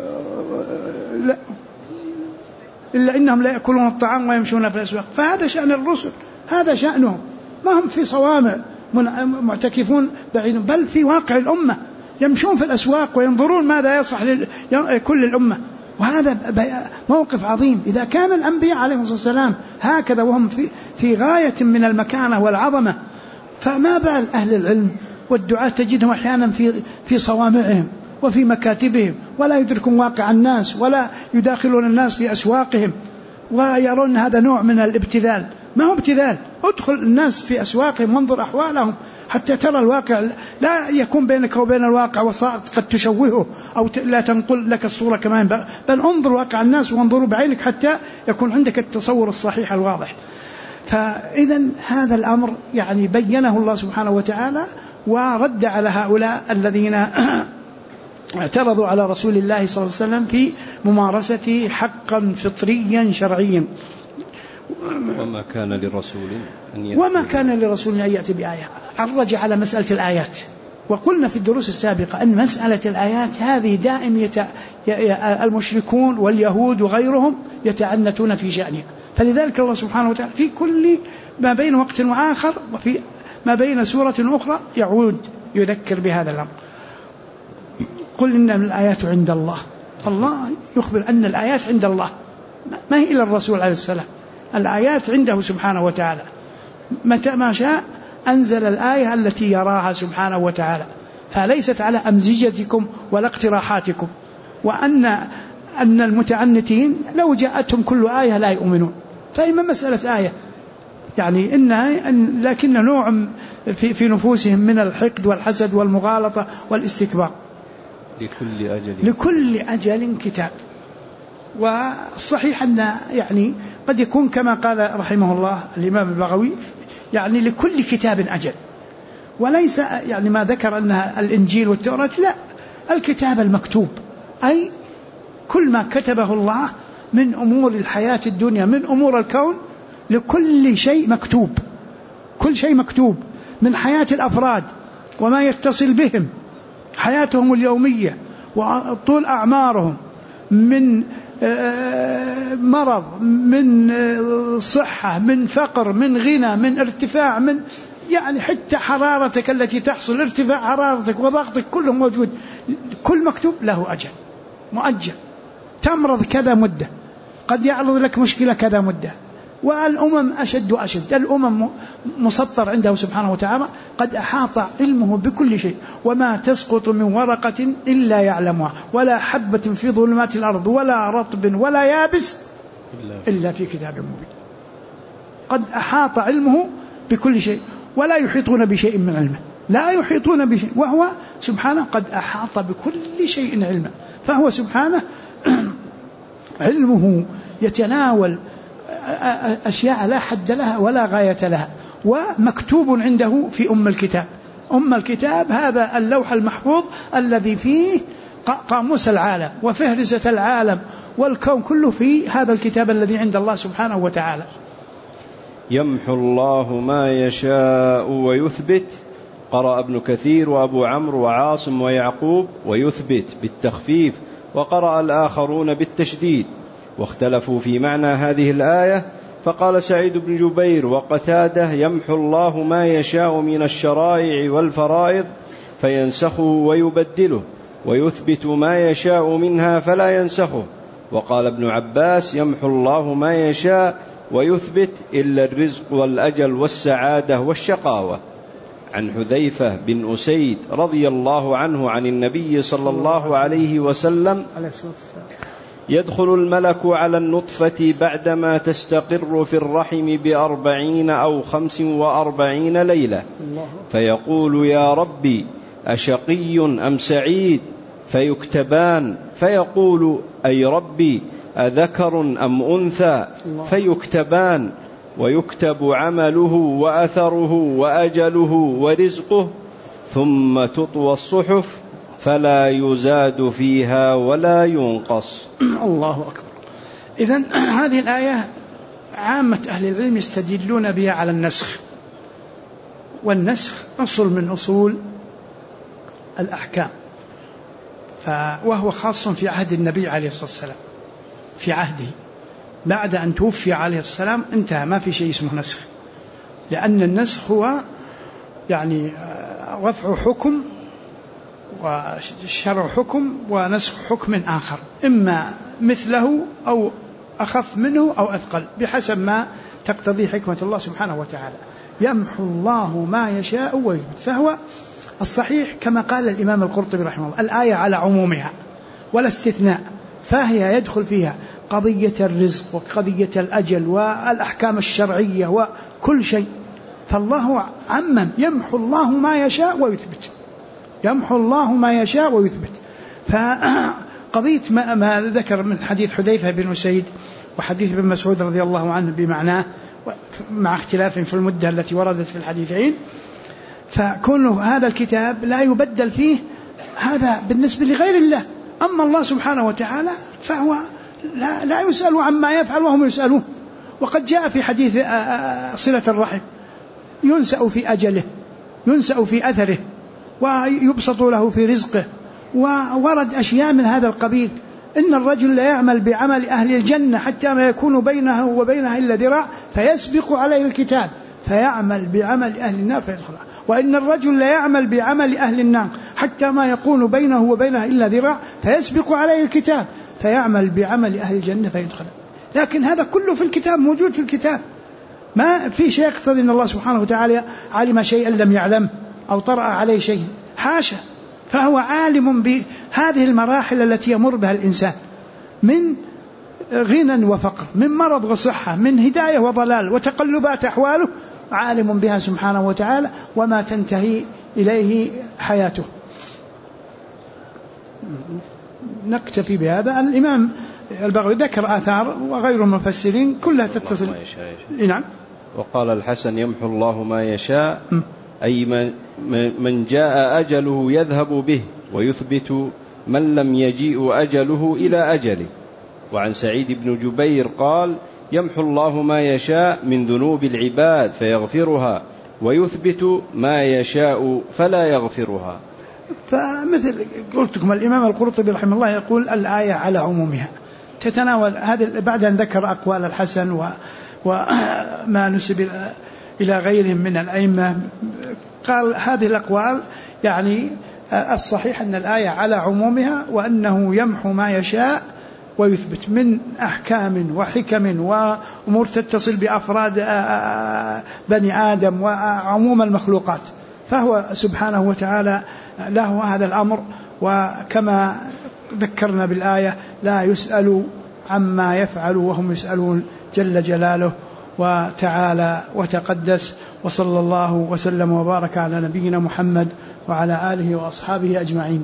إلا إنهم لا يأكلون الطعام ويمشون في الأسواق. فهذا شأن الرسل، هذا شأنهم، ما هم في صوامع معتكفون بعيد، بل في واقع الأمة يمشون في الأسواق وينظرون ماذا يصلح لكل الأمة. وهذا موقف عظيم. إذا كان الأنبياء عليهم الصلاة والسلام هكذا وهم في غاية من المكانة والعظمة، فما بال أهل العلم والدعاة تجدهم أحيانا في صوامعهم وفي مكاتبهم، ولا يدركون واقع الناس، ولا يداخلون الناس في أسواقهم، ويرون هذا نوع من الابتذال، ما هو ابتذال. ادخل الناس في أسواقهم وانظر أحوالهم حتى ترى الواقع، لا يكون بينك وبين الواقع وسائط قد تشوهه أو لا تنقل لك الصورة كما ينبغي، بل انظر واقع الناس وانظروا بعينك حتى يكون عندك التصور الصحيح الواضح. فإذا هذا الأمر يعني بينه الله سبحانه وتعالى ورد على هؤلاء الذين اعترضوا على رسول الله صلى الله عليه وسلم في ممارسته حقا فطريا شرعيا. وما كان لرسول أن يأتي بآية. عرج على مسألة الآيات، وقلنا في الدروس السابقة أن مسألة الآيات هذه دائم المشركون واليهود وغيرهم يتعنتون في شأنها، فلذلك الله سبحانه وتعالى في كل ما بين وقت وآخر وفي ما بين سورة أخرى يعود يذكر بهذا الأمر. قل إن الآيات عند الله. الله يخبر أن الآيات عند الله، ما هي إلى الرسول عليه السلام، الآيات عنده سبحانه وتعالى، متى ما شاء أنزل الآية التي يراها سبحانه وتعالى، فليست على أمزجتكم ولا اقتراحاتكم. وأن المتعنتين لو جاءتهم كل آية لا يؤمنون، فإما مسألة آية يعني لكن نوع في نفوسهم من الحقد والحسد والمغالطة والاستكبار. لكل أجل كتاب. والصحيح أن يعني قد يكون كما قال رحمه الله الإمام البغوي يعني لكل كتاب أجل، وليس يعني ما ذكر أنها الإنجيل والتوراة، لا، الكتاب المكتوب أي كل ما كتبه الله من أمور الحياة الدنيا من أمور الكون، لكل شيء مكتوب، كل شيء مكتوب من حياة الأفراد وما يتصل بهم، حياتهم اليومية وطول أعمارهم، من مرض، من صحة، من فقر، من غنى، من ارتفاع، من يعني حتى حرارتك التي تحصل، ارتفاع حرارتك وضغطك كله موجود، كل مكتوب له أجل مؤجل. تمرض كذا مدة، قد يعرض لك مشكلة كذا مدة. والأمم أشد، الأمم مسطر عنده سبحانه وتعالى، قد أحاط علمه بكل شيء، وما تسقط من ورقة إلا يعلمها، ولا حبة في ظلمات الأرض ولا رطب ولا يابس إلا في كتاب مبين. قد أحاط علمه بكل شيء ولا يحيطون بشيء من علمه، لا يحيطون بشيء، وهو سبحانه قد أحاط بكل شيء علما. فهو سبحانه علمه يتناول أشياء لا حد لها ولا غاية لها، ومكتوب عنده في أم الكتاب هذا اللوح المحفوظ الذي فيه قاموس العالم وفهرسة العالم والكون كله في هذا الكتاب الذي عند الله سبحانه وتعالى. يمحو الله ما يشاء ويثبت، قرأ ابن كثير وأبو عمرو وعاصم ويعقوب، ويثبت بالتخفيف، وقرأ الآخرون بالتشديد، واختلفوا في معنى هذه الآية. فقال سعيد بن جبير وقتاده: يمحو الله ما يشاء من الشرائع والفرائض فينسخه ويبدله، ويثبت ما يشاء منها فلا ينسخه. وقال ابن عباس: يمحو الله ما يشاء ويثبت إلا الرزق والأجل والسعادة والشقاوة. عن حذيفة بن أسيد رضي الله عنه عن النبي صلى الله عليه وسلم: يدخل الملك على النطفة بعدما تستقر في الرحم 40 أو 45 ليلة، فيقول: يا ربي أشقي أم سعيد؟ فيكتبان، فيقول: أي ربي أذكر أم أنثى؟ فيكتبان، ويكتب عمله وأثره وأجله ورزقه، ثم تطوى الصحف فلا يزاد فيها ولا ينقص. الله أكبر. إذن هذه الآية عامة أهل العلم يستدلون بها على النسخ، والنسخ أصل من أصول الأحكام، وهو خاص في عهد النبي عليه الصلاة والسلام، في عهده بعد أن توفي عليه السلام انتهى، ما في شيء اسمه نسخ، لأن النسخ هو يعني رفع حكم وشرع حكم ونسخ حكم آخر، إما مثله أو أخف منه أو أثقل بحسب ما تقتضي حكمة الله سبحانه وتعالى. يمحو الله ما يشاء ويثبت. فهو الصحيح كما قال الإمام القرطبي رحمه الله: الآية على عمومها ولا استثناء، فهي يدخل فيها قضية الرزق وقضية الأجل والأحكام الشرعية وكل شيء. فالله عمم، يمحو الله ما يشاء ويثبت، يمحو الله ما يشاء ويثبت. فقضية ما ذكر من حديث حذيفة بن أسيد وحديث ابن مسعود رضي الله عنه بمعناه مع اختلاف في المدة التي وردت في الحديثين، فكون هذا الكتاب لا يبدل فيه هذا بالنسبة لغير الله. أما الله سبحانه وتعالى فهو لا يسأل عما يفعل وهم يسألون. وقد جاء في حديث صلة الرحم ينسأ في أجله، ينسأ في أثره، ويبسط له في رزقه، وورد أشياء من هذا القبيل. إن الرجل لا يعمل بعمل أهل الجنة حتى ما يكون بينه وبينها إلا ذراع فيسبق عليه الكتاب فيعمل بعمل أهل النار فيدخلها، وإن الرجل لا يعمل بعمل أهل النار حتى ما يكون بينه وبينها إلا ذراع فيسبق عليه الكتاب فيعمل بعمل أهل الجنة فيدخلها. لكن هذا كله في الكتاب، موجود في الكتاب، ما في شيء يقتضي أن الله سبحانه وتعالى علم شيئا لم يعلم أو طرأ عليه شيء، حاشا. فهو عالم بهذه المراحل التي يمر بها الإنسان من غنى وفقر، من مرض وصحة، من هداية وضلال، وتقلبات أحواله عالم بها سبحانه وتعالى وما تنتهي إليه حياته. نكتفي بهذا. الإمام البغوي ذكر آثار وغير المفسرين كلها تتصل. نعم. وقال الحسن يمحو الله ما يشاء، أي من جاء أجله يذهب به، ويثبت من لم يجيء أجله إلى أجله. وعن سعيد بن جبير قال يمحو الله ما يشاء من ذنوب العباد فيغفرها، ويثبت ما يشاء فلا يغفرها. فمثل قلت لكم الإمام القرطبي رحمه الله يقول الآية على عمومها تتناول هذا، بعد أن ذكر أقوال الحسن وما نسب إلى غيرهم من الأئمة، قال هذه الأقوال يعني الصحيح أن الآية على عمومها، وأنه يمحو ما يشاء ويثبت من أحكام وحكم وأمور تتصل بأفراد بني آدم وعموم المخلوقات. فهو سبحانه وتعالى له هذا الأمر، وكما ذكرنا بالآية لا يسأل عما يفعل وهم يسألون جل جلاله وتعالى وتقدس. وصلى الله وسلم وبارك على نبينا محمد وعلى آله وأصحابه أجمعين.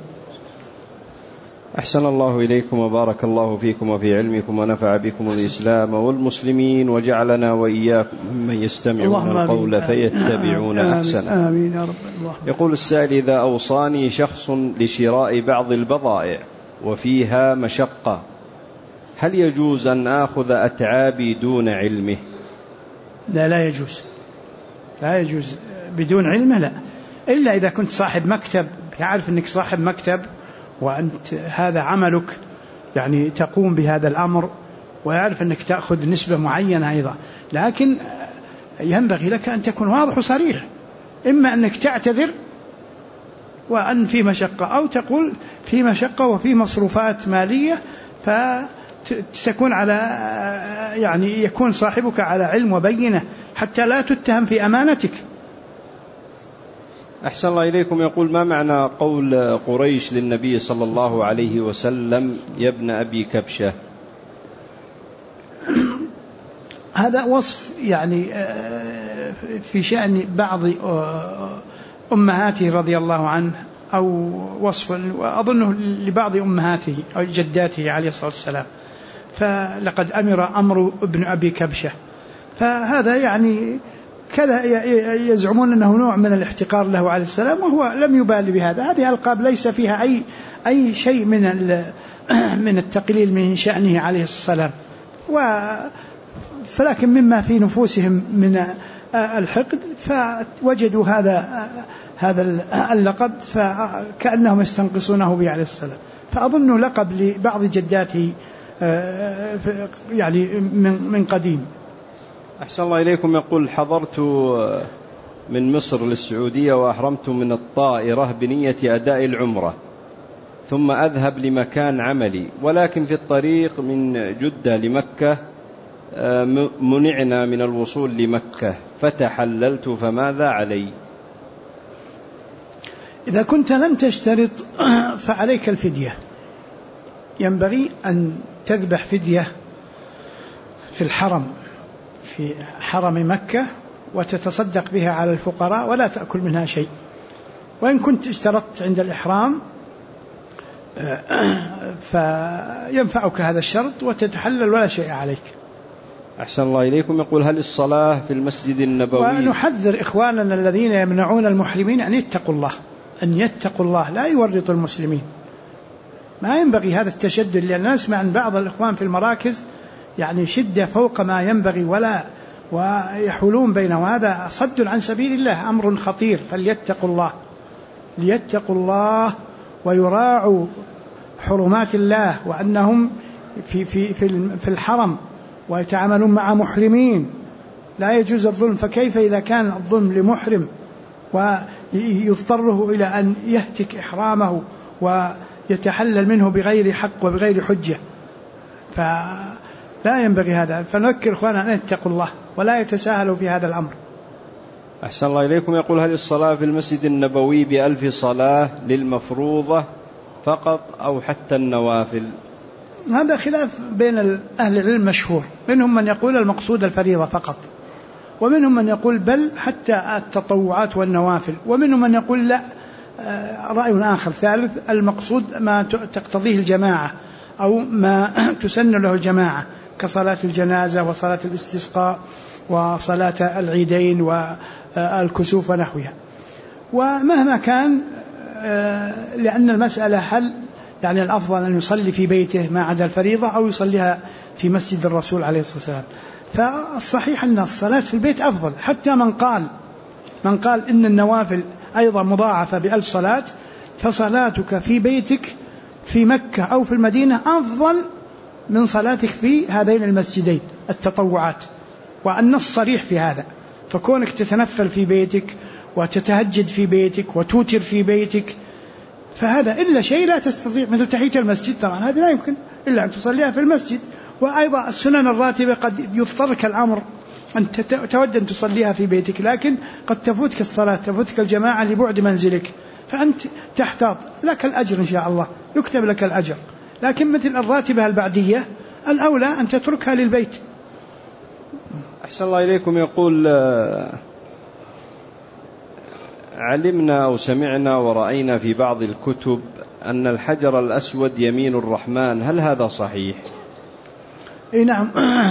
أحسن الله إليكم وبارك الله فيكم وفي علمكم ونفع بكم الإسلام والمسلمين، وجعلنا وإياكم ممن يستمعون القول فيتبعون أحسنه. آمين يا رب. يقول السائل إذا أوصاني شخص لشراء بعض البضائع وفيها مشقة، هل يجوز أن آخذ أتعابي دون علمه؟ لا يجوز، لا يجوز بدون علمه، لا، إلا إذا كنت صاحب مكتب يعرف أنك صاحب مكتب وأنت هذا عملك يعني تقوم بهذا الأمر، ويعرف أنك تأخذ نسبة معينة أيضا. لكن ينبغي لك أن تكون واضح وصريح، إما أنك تعتذر وأن في مشقة، أو تقول في مشقة وفي مصروفات مالية، فتكون على يعني يكون صاحبك على علم وبينة حتى لا تتهم في أمانتك. أحسن الله إليكم. يقول ما معنى قول قريش للنبي صلى الله عليه وسلم يا ابن أبي كبشة؟ هذا وصف يعني في شأن بعض أمهاته رضي الله عنه، أو وصف أظنه لبعض أمهاته أو جداته عليه الصلاة والسلام، فلقد أمر ابن أبي كبشة. فهذا يعني كذا يزعمون أنه نوع من الاحتقار له عليه السلام، وهو لم يبالي بهذا. هذه الألقاب ليس فيها أي شيء من التقليل من شأنه عليه السلام، فلكن مما في نفوسهم من الحقد فوجدوا هذا اللقب، فكأنهم يستنقصونه به عليه السلام. فأظن لقب لبعض جداته يعني من قديم. أحسن الله إليكم. يقول حضرت من مصر للسعودية وأحرمت من الطائرة بنية أداء العمرة، ثم أذهب لمكان عملي، ولكن في الطريق من جدة لمكة منعنا من الوصول لمكة فتحللت، فماذا علي؟ إذا كنت لم تشترط فعليك الفدية، ينبغي أن تذبح فدية في الحرم، في حرم مكة، وتتصدق بها على الفقراء ولا تأكل منها شيء. وإن كنت اشترطت عند الإحرام فينفعك هذا الشرط وتتحلل ولا شيء عليك. أحسن الله إليكم. يقول: هل الصلاة في المسجد النبوي؟ ونحذر إخواننا الذين يمنعون المحرمين أن يتقوا الله، لا يورطوا المسلمين. ما ينبغي هذا التشدد، لأن نسمع عن بعض الإخوان في المراكز يعني شدة فوق ما ينبغي ويحولون بينه، وهذا صد عن سبيل الله، أمر خطير. فليتقوا الله ويراعوا حرمات الله، وأنهم في الحرم ويتعاملون مع محرمين، لا يجوز الظلم. فكيف إذا كان الظلم لمحرم ويضطره إلى أن يهتك إحرامه ويتحلل منه بغير حق وبغير حجة؟ فلا ينبغي هذا. فنذكر إخوانا أن يتقوا الله ولا يتساهلوا في هذا الأمر. أحسن الله إليكم. يقول: هل الصلاة في المسجد النبوي ب1000 صلاة للمفروضة فقط أو حتى النوافل؟ هذا خلاف بين أهل العلم مشهور، منهم من يقول المقصود الفريضة فقط، ومنهم من يقول بل حتى التطوعات والنوافل، ومنهم من يقول لا، رأي آخر ثالث، المقصود ما تقتضيه الجماعة أو ما تسن له الجماعة، كصلاة الجنازة وصلاة الاستسقاء وصلاة العيدين والكسوف ونحوها. ومهما كان، لأن المسألة هل يعني الأفضل أن يصلي في بيته ما عدا الفريضة أو يصليها في مسجد الرسول عليه الصلاة والسلام. فالصحيح أن الصلاة في البيت أفضل. حتى من قال إن النوافل أيضا مضاعفة ب1000 صلاة، فصلاتك في بيتك في مكة أو في المدينة أفضل من صلاتك في هذين المسجدين التطوعات، والنص صريح في هذا. فكونك تتنفل في بيتك وتتهجد في بيتك وتوتر في بيتك، فهذا إلا شيء لا تستطيع، مثل تحية المسجد طبعا هذا لا يمكن إلا أن تصليها في المسجد. وأيضا السنن الراتبة قد يضطرك الأمر أن تود أن تصليها في بيتك، لكن قد تفوتك الصلاة، تفوتك الجماعة لبعد منزلك، فأنت تحتاط، لك الأجر إن شاء الله، يكتب لك الأجر. لكن مثل الراتبة البعدية الأولى أن تتركها للبيت. أحسن الله إليكم. يقول: علمنا أو سمعنا ورأينا في بعض الكتب أن الحجر الأسود يمين الرحمن، هل هذا صحيح؟ نعم،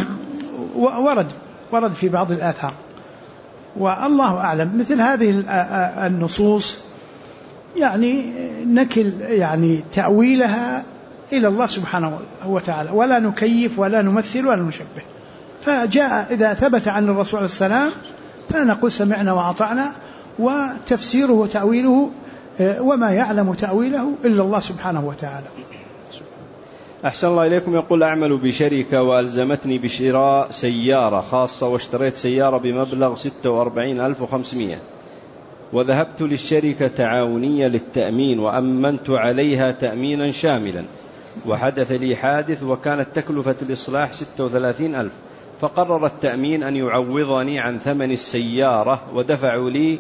ورد في بعض الآثار، والله أعلم. مثل هذه النصوص يعني نكل يعني تأويلها إلى الله سبحانه وتعالى، ولا نكيف ولا نمثل ولا نشبه. فجاء إذا ثبت عن الرسول عليه السلام فنقول سمعنا وأطعنا، وتفسيره وتأويله وما يعلم تأويله إلا الله سبحانه وتعالى. أحسن الله إليكم. يقول: أعمل بشركة وألزمتني بشراء سيارة خاصة، واشتريت سيارة بمبلغ 46,500، وذهبت للشركة تعاونية للتأمين وأمنت عليها تأمينا شاملا، وحدث لي حادث وكانت تكلفة الإصلاح 36,000، فقرر التأمين أن يعوضني عن ثمن السيارة ودفعوا لي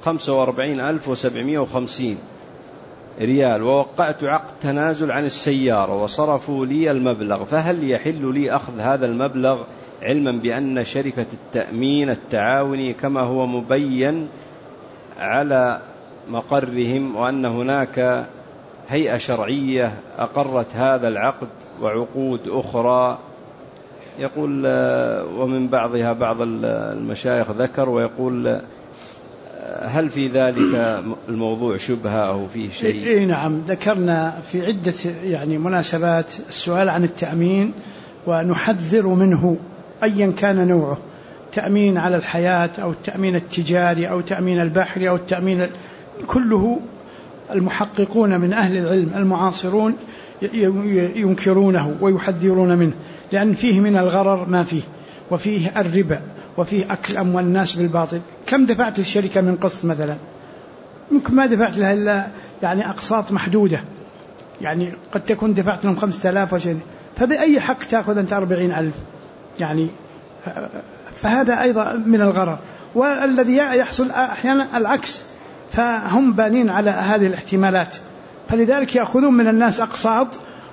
45,750 ريال، ووقعت عقد تنازل عن السيارة وصرفوا لي المبلغ، فهل يحل لي أخذ هذا المبلغ علما بأن شركة التأمين التعاوني كما هو مبين على مقرهم، وأن هناك هيئة شرعية أقرت هذا العقد وعقود أخرى؟ يقول: ومن بعضها بعض المشايخ ذكر، ويقول: هل في ذلك الموضوع شبهة أو فيه شيء؟ نعم، ذكرنا في عدة يعني مناسبات السؤال عن التأمين، ونحذر منه أيا كان نوعه، تأمين على الحياة أو التأمين التجاري أو تأمين البحري أو التأمين كله. المحققون من أهل العلم المعاصرون ينكرونه ويحذرون منه، لأن فيه من الغرر ما فيه، وفيه الربا، وفيه أكل أموال الناس بالباطل. كم دفعت للشركة من قسط مثلا؟ يمكن ما دفعت لها إلا يعني أقساط محدودة، يعني قد تكون دفعت لهم 5,000 وشيء، فبأي حق تأخذ أنت 40,000 يعني؟ فهذا أيضا من الغرر. والذي يحصل أحيانا العكس، فهم بانين على هذه الاحتمالات، فلذلك يأخذون من الناس أقساط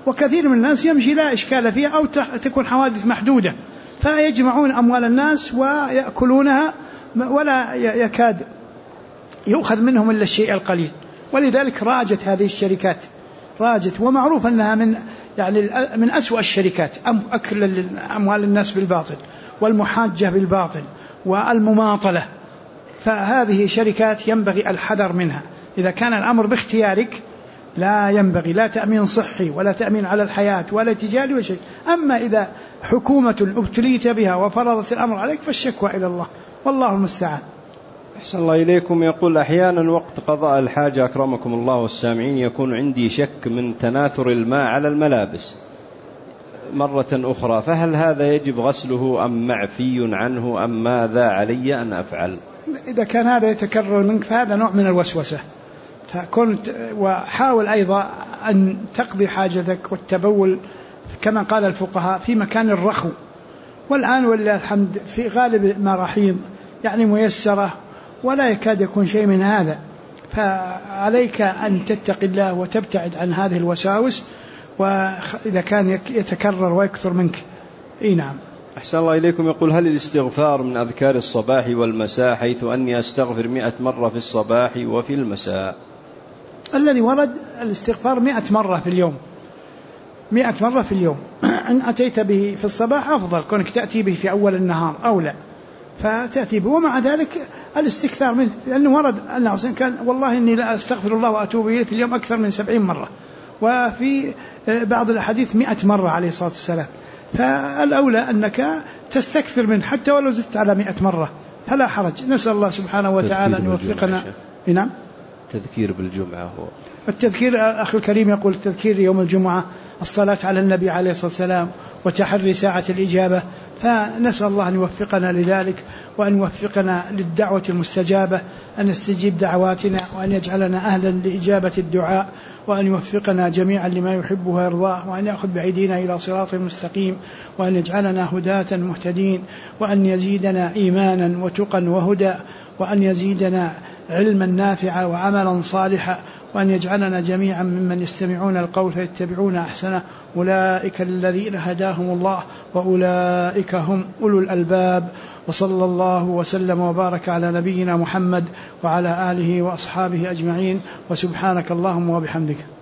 وكثير من الناس يمشي لا إشكال فيها أو تكون حوادث محدودة، فيجمعون أموال الناس ويأكلونها ولا يكاد يؤخذ منهم إلا الشيء القليل. ولذلك راجت هذه الشركات، راجت، ومعروف أنها من أسوأ الشركات، أكل أموال الناس بالباطل والمحاجة بالباطل والمماطلة. فهذه شركات ينبغي الحذر منها. إذا كان الأمر باختيارك لا ينبغي، لا تأمين صحي ولا تأمين على الحياة ولا تجاري ولا شيء. أما إذا حكومة ابتليت بها وفرضت الأمر عليك فالشكوى إلى الله، والله المستعان. أحسن الله إليكم. يقول: أحيانا وقت قضاء الحاجة أكرمكم الله والسامعين يكون عندي شك من تناثر الماء على الملابس مرة أخرى، فهل هذا يجب غسله أم معفي عنه أم ماذا علي أن أفعل؟ إذا كان هذا يتكرر منك فهذا نوع من الوسوسة، وحاول أيضا أن تقضي حاجتك والتبول كما قال الفقهاء في مكان الرخو. والآن ولله الحمد في غالب مراحيض ميسرة ولا يكاد يكون شيء من هذا، فعليك أن تتقي الله وتبتعد عن هذه الوساوس، وإذا كان يتكرر ويكثر منك. نعم. أحسن الله إليكم. يقول: هل الاستغفار من أذكار الصباح والمساء، حيث أني أستغفر 100 مرة في الصباح وفي المساء؟ الذي ورد الاستغفار 100 مرة في اليوم، 100 مرة في اليوم. إن أتيت به في الصباح أفضل، كونك تأتي به في أول النهار أولى، فتأتي به. ومع ذلك الاستكثار منه، لأنه ورد أنه كان والله إني لا أستغفر الله وأتوب إليه في اليوم أكثر من 70 مرة، وفي بعض الأحاديث 100 مرة عليه الصلاة والسلام. فالأولى أنك تستكثر منه حتى ولو زدت على 100 مرة فلا حرج. نسأل الله سبحانه وتعالى أن يوفقنا. نعم. تذكير بالجمعة هو التذكير. أخي الكريم يقول: التذكير يوم الجمعة، الصلاة على النبي عليه الصلاة والسلام، وتحري ساعة الإجابة. فنسأل الله أن يوفقنا لذلك، وأن يوفقنا للدعوة المستجابة، أن يستجيب دعواتنا، وأن يجعلنا أهلا لإجابة الدعاء، وأن يوفقنا جميعا لما يحبه ويرضاه، وأن يأخذ بأيدينا إلى صراط مستقيم، وأن يجعلنا هداة مهتدين، وأن يزيدنا إيمانا وتقا وهدى، وأن يزيدنا علما نافعا وعملا صالحا، وأن يجعلنا جميعا ممن يستمعون القول فيتبعون أحسنه. أولئك الذين هداهم الله وأولئك هم أولو الألباب. وصلى الله وسلم وبارك على نبينا محمد وعلى آله وأصحابه أجمعين، وسبحانك اللهم وبحمدك.